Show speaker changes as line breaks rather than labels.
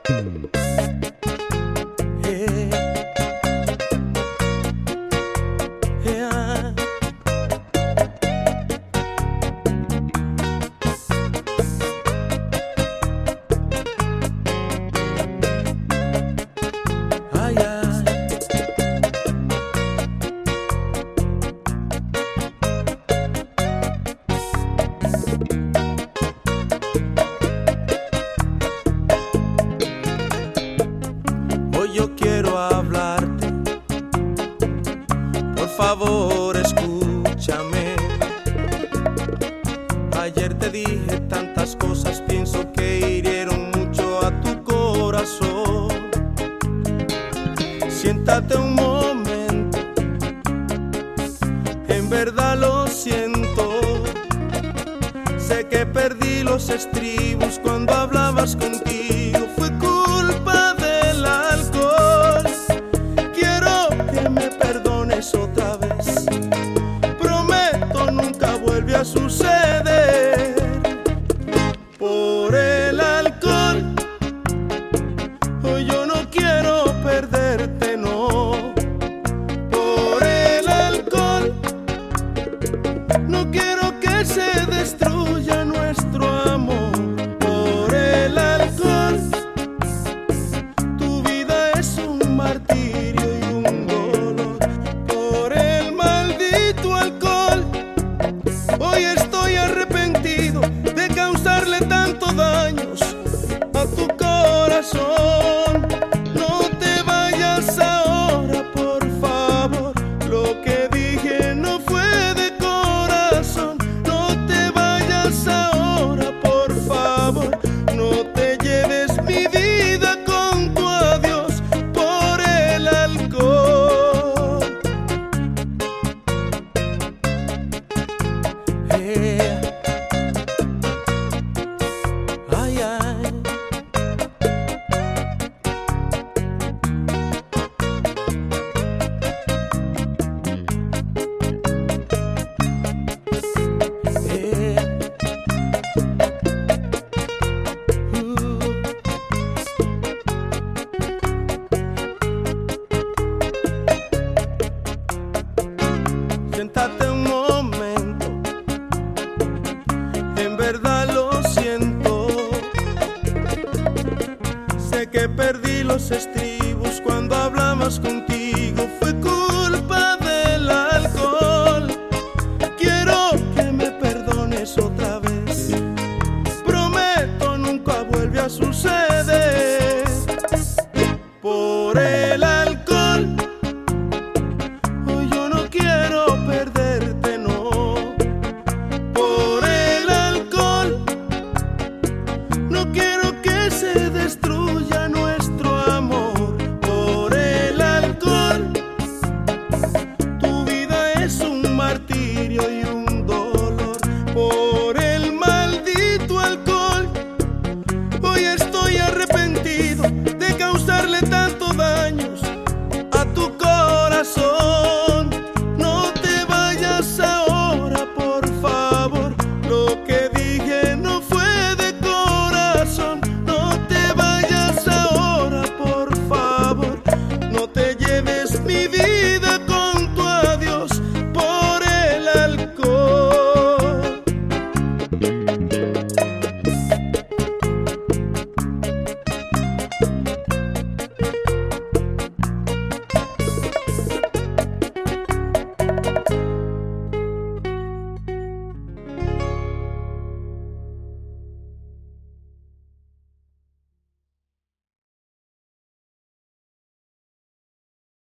Yo quiero hablarte, por favor escúchame. Ayer te dije tantas cosas, pienso que hirieron mucho a tu corazón. Siéntate un momento, en verdad lo siento. Sé que perdí los estribos cuando hablabas contigo, fue culpa del alcohol. Quiero que me perdones otra vez, prometo nunca vuelve a suceder. Por el alcohol, hoy yo no quiero perderte, no. Por el alcohol, no quiero que se destruya nuestro amor. Por el alcohol, tu vida es un martirio y un dolor. Por el maldito alcohol, hoy estoy arrepentido de causarle tantos daños a tu corazón. No te vayas ahora, por favor, lo que dije no fue de corazón. No te vayas ahora, por favor, no te lleves mi vida con tu adiós. Por el alcohol, ay, ay. Siéntate un momento, en verdad lo siento. Sé que perdí los estribos cuando hablabas contigo, fue culpa del alcohol. Quiero que me perdones otra vez, prometo nunca vuelve a suceder. Por el alcohol, hoy yo no quiero perderte, no. Por el alcohol, no quiero que se destruya, no.